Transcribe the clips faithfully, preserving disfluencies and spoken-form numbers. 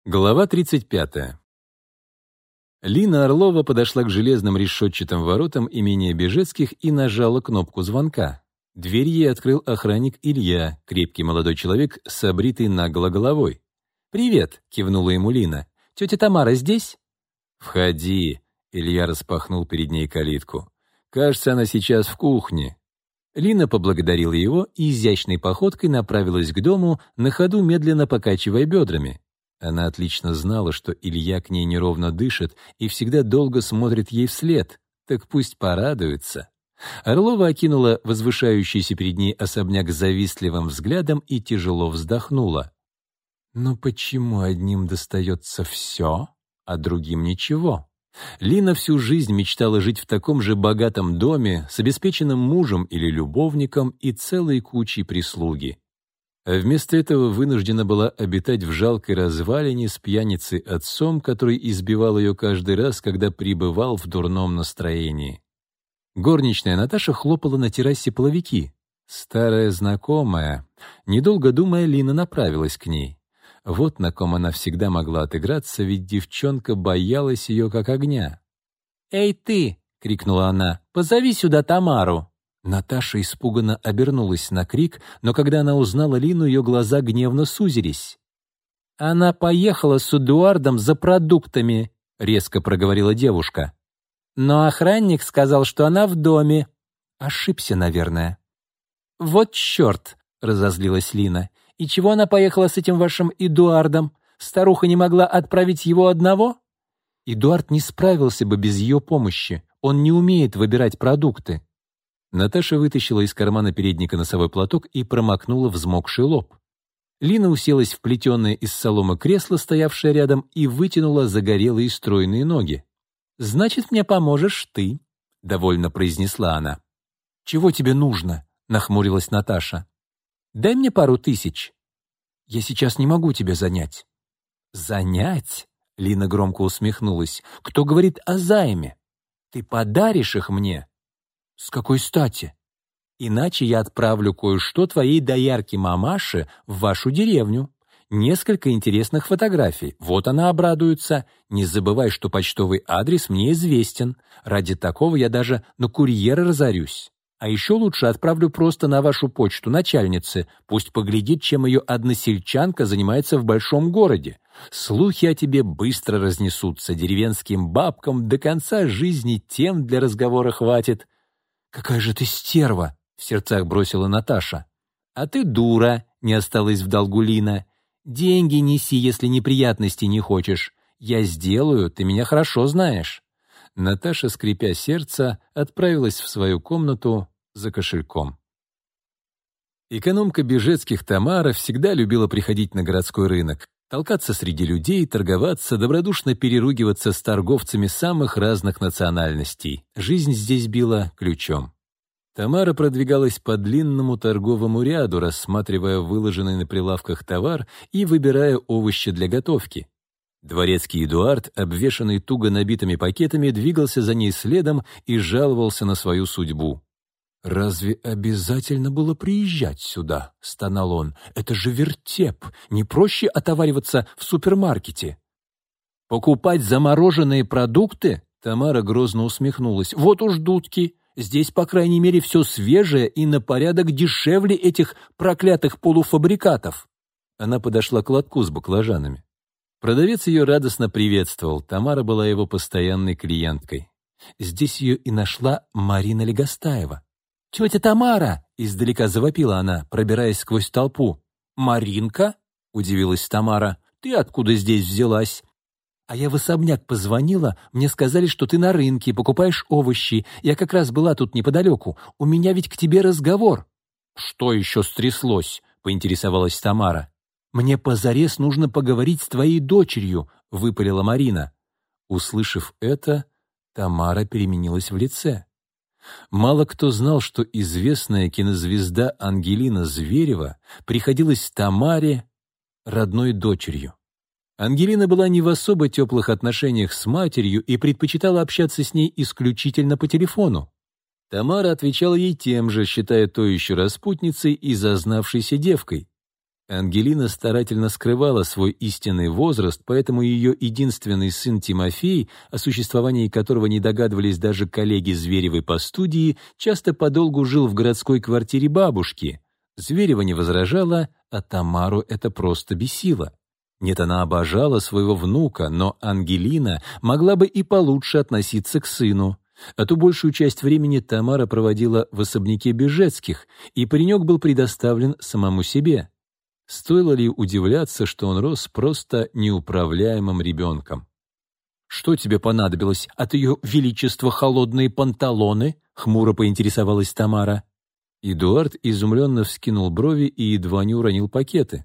Глава тридцать пятая. Лина Орлова подошла к железным решетчатым воротам имения Бежецких и нажала кнопку звонка. Дверь ей открыл охранник Илья, крепкий молодой человек с обритой наголо головой. «Привет», — кивнула ему Лина. «Тетя Тамара здесь?» «Входи», — Илья распахнул перед ней калитку. «Кажется, она сейчас в кухне». Лина поблагодарила его и изящной походкой направилась к дому, на ходу медленно покачивая бедрами. Она отлично знала, что Илья к ней неровно дышит и всегда долго смотрит ей вслед, так пусть порадуется. Орлова окинула возвышающийся перед ней особняк завистливым взглядом и тяжело вздохнула. «Но почему одним достается все, а другим ничего?» Лина всю жизнь мечтала жить в таком же богатом доме с обеспеченным мужем или любовником и целой кучей прислуги. А вместо этого вынуждена была обитать в жалкой развалине с пьяницей-отцом, который избивал ее каждый раз, когда пребывал в дурном настроении. Горничная Наташа хлопала на террасе половики. Старая знакомая. Недолго думая, Лина направилась к ней. Вот на ком она всегда могла отыграться, ведь девчонка боялась ее как огня. «Эй, ты!» — крикнула она. «Позови сюда Тамару!» Наташа испуганно обернулась на крик, но когда она узнала Лину, ее глаза гневно сузились. «Она поехала с Эдуардом за продуктами», — резко проговорила девушка. «Но охранник сказал, что она в доме». «Ошибся, наверное». «Вот черт!» — разозлилась Лина. «И чего она поехала с этим вашим Эдуардом? Старуха не могла отправить его одного?» «Эдуард не справился бы без ее помощи. Он не умеет выбирать продукты». Наташа вытащила из кармана передника носовой платок и промокнула взмокший лоб. Лина уселась в плетеное из соломы кресло, стоявшее рядом, и вытянула загорелые стройные ноги. «Значит, мне поможешь ты», — довольно произнесла она. «Чего тебе нужно?» — нахмурилась Наташа. «Дай мне пару тысяч». «Я сейчас не могу тебя занять». «Занять?» — Лина громко усмехнулась. «Кто говорит о займе? Ты подаришь их мне?» «С какой стати?» «Иначе я отправлю кое-что твоей доярке-мамаше в вашу деревню. Несколько интересных фотографий. Вот она обрадуется. Не забывай, что почтовый адрес мне известен. Ради такого я даже на курьера разорюсь. А еще лучше отправлю просто на вашу почту начальнице. Пусть поглядит, чем ее односельчанка занимается в большом городе. Слухи о тебе быстро разнесутся. Деревенским бабкам до конца жизни тем для разговора хватит». «Какая же ты стерва!» — в сердцах бросила Наташа. «А ты дура!» — не осталась в долгу Лина. «Деньги неси, если неприятностей не хочешь. Я сделаю, ты меня хорошо знаешь». Наташа, скрипя сердце, отправилась в свою комнату за кошельком. Экономка Бежецких Тамара всегда любила приходить на городской рынок, толкаться среди людей, торговаться, добродушно переругиваться с торговцами самых разных национальностей. Жизнь здесь била ключом. Тамара продвигалась по длинному торговому ряду, рассматривая выложенный на прилавках товар и выбирая овощи для готовки. Дворецкий Эдуард, обвешанный туго набитыми пакетами, двигался за ней следом и жаловался на свою судьбу. «Разве обязательно было приезжать сюда?» — стонал он. «Это же вертеп! Не проще отовариваться в супермаркете?» «Покупать замороженные продукты?» — Тамара грозно усмехнулась. «Вот уж дудки! Здесь, по крайней мере, все свежее и на порядок дешевле этих проклятых полуфабрикатов!» Она подошла к лотку с баклажанами. Продавец ее радостно приветствовал. Тамара была его постоянной клиенткой. Здесь ее и нашла Марина Легостаева. «Тетя Тамара!» — издалека завопила она, пробираясь сквозь толпу. «Маринка?» — удивилась Тамара. «Ты откуда здесь взялась?» «А я в особняк позвонила, мне сказали, что ты на рынке, покупаешь овощи. Я как раз была тут неподалеку. У меня ведь к тебе разговор». «Что еще стряслось?» — поинтересовалась Тамара. «Мне позарез нужно поговорить с твоей дочерью», — выпалила Марина. Услышав это, Тамара переменилась в лице. Мало кто знал, что известная кинозвезда Ангелина Зверева приходилась Тамаре родной дочерью. Ангелина была не в особо теплых отношениях с матерью и предпочитала общаться с ней исключительно по телефону. Тамара отвечала ей тем же, считая то еще распутницей и зазнавшейся девкой. Ангелина старательно скрывала свой истинный возраст, поэтому ее единственный сын Тимофей, о существовании которого не догадывались даже коллеги Зверевой по студии, часто подолгу жил в городской квартире бабушки. Зверева не возражала, а Тамару это просто бесило. Нет, она обожала своего внука, но Ангелина могла бы и получше относиться к сыну. А ту большую часть времени Тамара проводила в особняке Бежецких, и паренек был предоставлен самому себе. Стоило ли удивляться, что он рос просто неуправляемым ребенком? «Что тебе понадобилось от ее величества холодные панталоны?» — хмуро поинтересовалась Тамара. Эдуард изумленно вскинул брови и едва не уронил пакеты.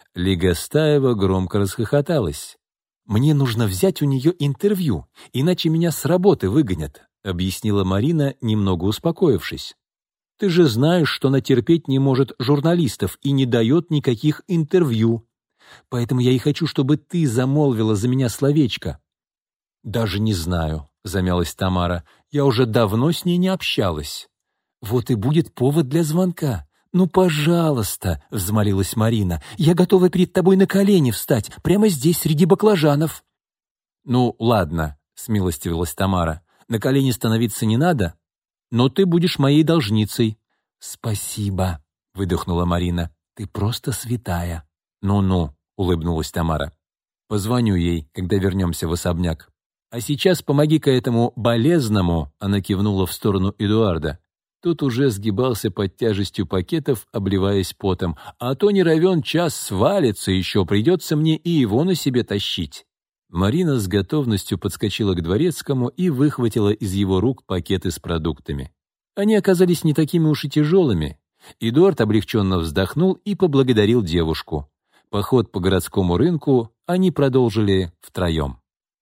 Легостаева громко расхохоталась. «Мне нужно взять у нее интервью, иначе меня с работы выгонят», — объяснила Марина, немного успокоившись. «Ты же знаешь, что она терпеть не может журналистов и не дает никаких интервью. Поэтому я и хочу, чтобы ты замолвила за меня словечко». «Даже не знаю», — замялась Тамара. «Я уже давно с ней не общалась». «Вот и будет повод для звонка. Ну, пожалуйста», — взмолилась Марина. «Я готова перед тобой на колени встать, прямо здесь, среди баклажанов». «Ну, ладно», — смилостивилась Тамара. «На колени становиться не надо, но ты будешь моей должницей». «Спасибо», — выдохнула Марина. «Ты просто святая». «Ну-ну», — улыбнулась Тамара. «Позвоню ей, когда вернемся в особняк. А сейчас помоги-ка этому болезному», — она кивнула в сторону Эдуарда. Тот уже сгибался под тяжестью пакетов, обливаясь потом. «А то не равен час свалится еще, придется мне и его на себе тащить». Марина с готовностью подскочила к дворецкому и выхватила из его рук пакеты с продуктами. Они оказались не такими уж и тяжелыми. Эдуард облегченно вздохнул и поблагодарил девушку. Поход по городскому рынку они продолжили втроем.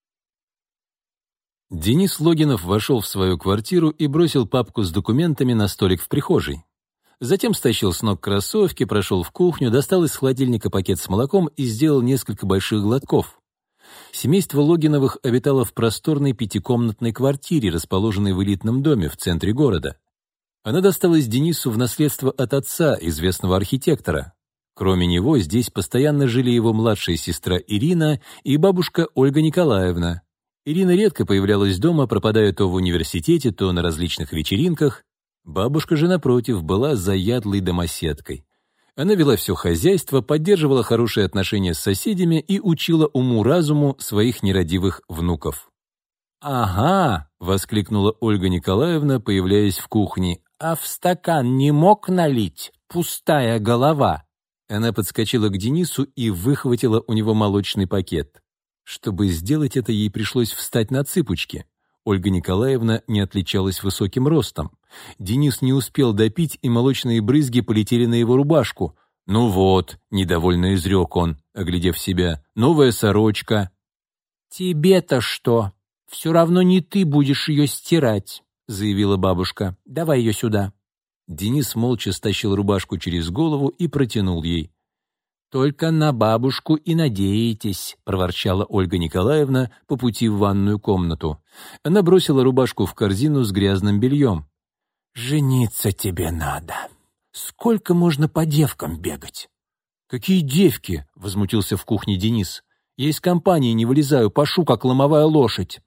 Денис Логинов вошел в свою квартиру и бросил папку с документами на столик в прихожей. Затем стащил с ног кроссовки, прошел в кухню, достал из холодильника пакет с молоком и сделал несколько больших глотков. Семейство Логиновых обитало в просторной пятикомнатной квартире, расположенной в элитном доме в центре города. Она досталась Денису в наследство от отца, известного архитектора. Кроме него, здесь постоянно жили его младшая сестра Ирина и бабушка Ольга Николаевна. Ирина редко появлялась дома, пропадая то в университете, то на различных вечеринках. Бабушка же, напротив, была заядлой домоседкой. Она вела все хозяйство, поддерживала хорошие отношения с соседями и учила уму-разуму своих нерадивых внуков. «Ага!» — воскликнула Ольга Николаевна, появляясь в кухне. «А в стакан не мог налить? Пустая голова!» Она подскочила к Денису и выхватила у него молочный пакет. Чтобы сделать это, ей пришлось встать на цыпочки. Ольга Николаевна не отличалась высоким ростом. Денис не успел допить, и молочные брызги полетели на его рубашку. «Ну вот», — недовольно изрек он, оглядев себя, — «новая сорочка». «Тебе-то что? Все равно не ты будешь ее стирать», — заявила бабушка. «Давай ее сюда». Денис молча стащил рубашку через голову и протянул ей. «Только на бабушку и надеетесь», — проворчала Ольга Николаевна по пути в ванную комнату. Она бросила рубашку в корзину с грязным бельем. «Жениться тебе надо. Сколько можно по девкам бегать?» «Какие девки?» — возмутился в кухне Денис. «Я из компании не вылезаю, пашу, как ломовая лошадь».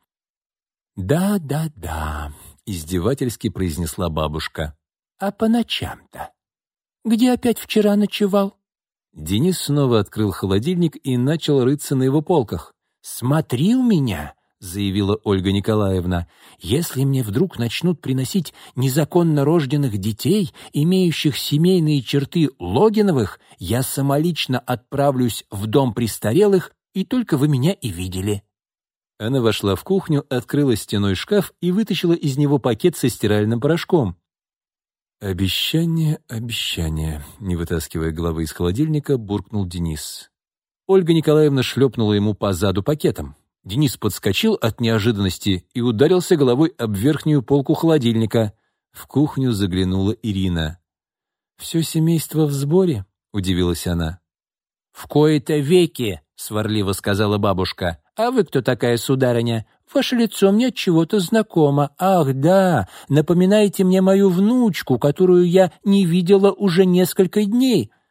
«Да, да, да», — издевательски произнесла бабушка. «А по ночам-то? Где опять вчера ночевал?» Денис снова открыл холодильник и начал рыться на его полках. «Смотри у меня», — заявила Ольга Николаевна, «если мне вдруг начнут приносить незаконно рожденных детей, имеющих семейные черты Логиновых, я самолично отправлюсь в дом престарелых, и только вы меня и видели». Она вошла в кухню, открыла стеной шкаф и вытащила из него пакет со стиральным порошком. «Обещание, обещание», — не вытаскивая головы из холодильника, буркнул Денис. Ольга Николаевна шлепнула ему по заду пакетом. Денис подскочил от неожиданности и ударился головой об верхнюю полку холодильника. В кухню заглянула Ирина. «Все семейство в сборе?» — удивилась она. «В кои-то веки», — сварливо сказала бабушка. «А вы кто такая, сударыня? Ваше лицо мне от чего-то знакомо. Ах, да, напоминаете мне мою внучку, которую я не видела уже несколько дней».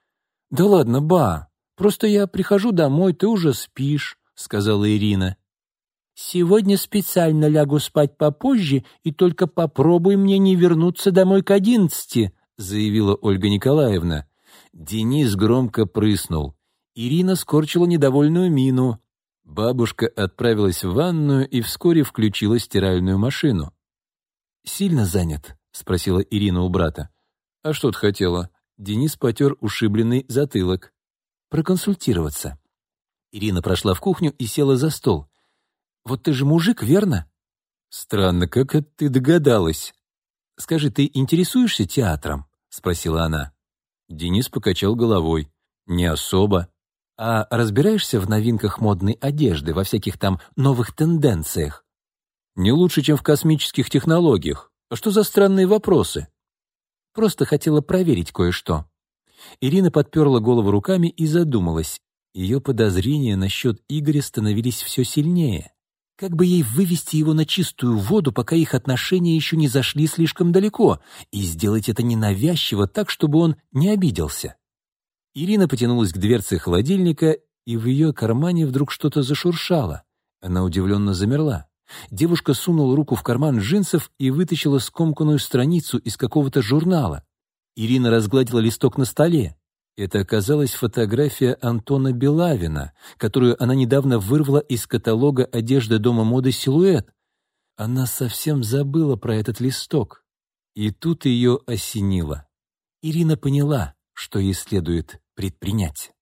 «Да ладно, ба, просто я прихожу домой, ты уже спишь», — сказала Ирина. «Сегодня специально лягу спать попозже и только попробуй мне не вернуться домой к одиннадцати», — заявила Ольга Николаевна. Денис громко прыснул. Ирина скорчила недовольную мину. Бабушка отправилась в ванную и вскоре включила стиральную машину. «Сильно занят?» — спросила Ирина у брата. «А что ты хотела?» Денис потер ушибленный затылок. «Проконсультироваться». Ирина прошла в кухню и села за стол. «Вот ты же мужик, верно?» «Странно, как это ты догадалась?» «Скажи, ты интересуешься театром?» — спросила она. Денис покачал головой. «Не особо». «А разбираешься в новинках модной одежды, во всяких там новых тенденциях?» «Не лучше, чем в космических технологиях. А что за странные вопросы?» «Просто хотела проверить кое-что». Ирина подперла голову руками и задумалась. Ее подозрения насчет Игоря становились все сильнее. Как бы ей вывести его на чистую воду, пока их отношения еще не зашли слишком далеко, и сделать это ненавязчиво так, чтобы он не обиделся? Ирина потянулась к дверце холодильника, и в ее кармане вдруг что-то зашуршало. Она удивленно замерла. Девушка сунула руку в карман джинсов и вытащила скомканную страницу из какого-то журнала. Ирина разгладила листок на столе. Это оказалась фотография Антона Белавина, которую она недавно вырвала из каталога одежды дома моды «Силуэт». Она совсем забыла про этот листок. И тут ее осенило. Ирина поняла, что ей следует предпринять.